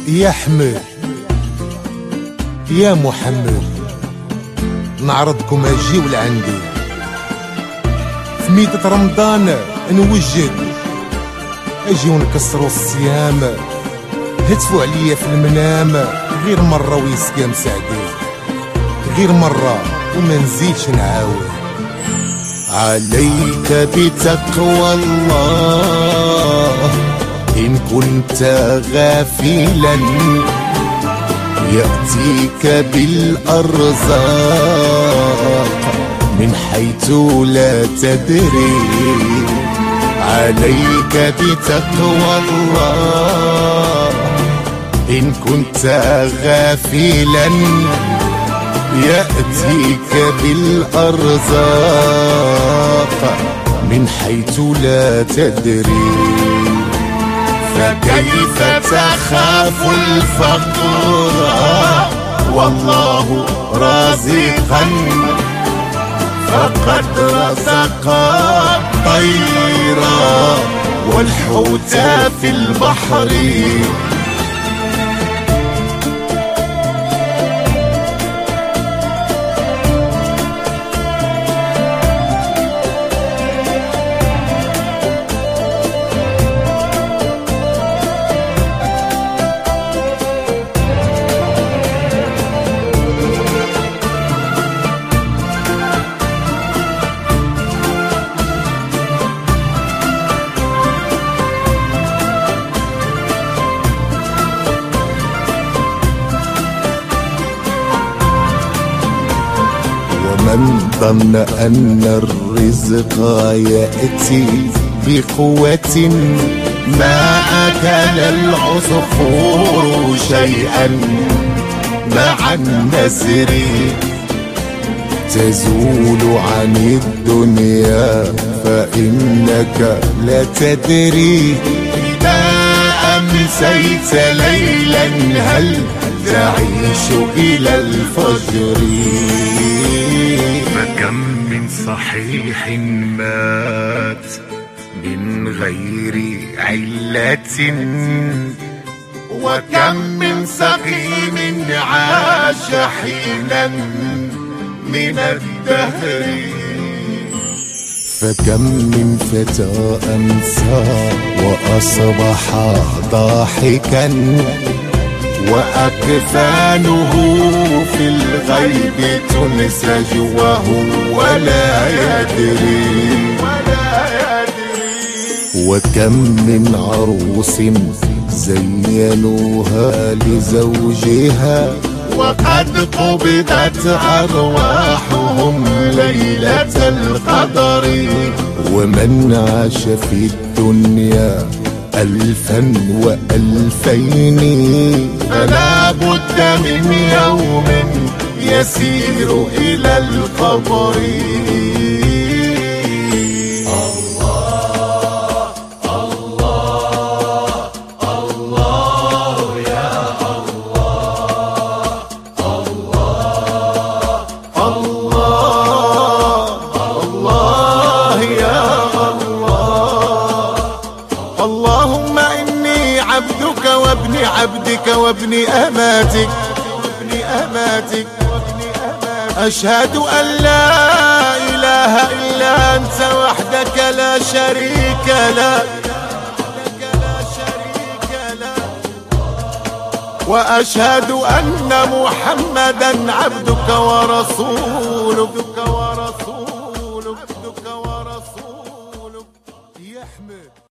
يا حمد يا محمد، نعرضكم اجيو لعندي في ميتة رمضان نوجد، اجيو نكسروا الصيام، هتفوا عليا في المنام غير مرة ويسقام سعدي، غير مرة وما نزيدش نعاود. عليك بتقوى الله إن كنت غافلا، يأتيك بالأرزاق من حيث لا تدري. عليك بتقوى الله إن كنت غافلا، يأتيك بالأرزاق من حيث لا تدري. فكيف تخاف الفقر والله رازقا، فقد رزق الطير والحوت في البحر. من ظن أن الرزق يأتي بقوة، ما أكل العصفور شيئا مع النسر. تزول عن الدنيا فإنك لا تدري، إذا أمسيت ليلا هل تعيش إلى الفجر. فكم من صحيح مات من غير علة، وكم من سقيم عاش حينا من الدهر. فكم من فتى أمسى وأصبح ضاحكا، وأكفانه في الغيب تنسج وهو لا يدري. وكم من عروس زينوها لزوجها، وقد قبضت أرواحهم ليلة القدر. ومن عاش في الدنيا ألفا وألفين، فلا بد من يوم يسير إلى القبر. اللهم إني عبدك وابن عبدك وابن أماتك، أشهد أن لا إله إلا أنت وحدك لا شريك لك، وأشهد أن محمدا عبدك ورسولك.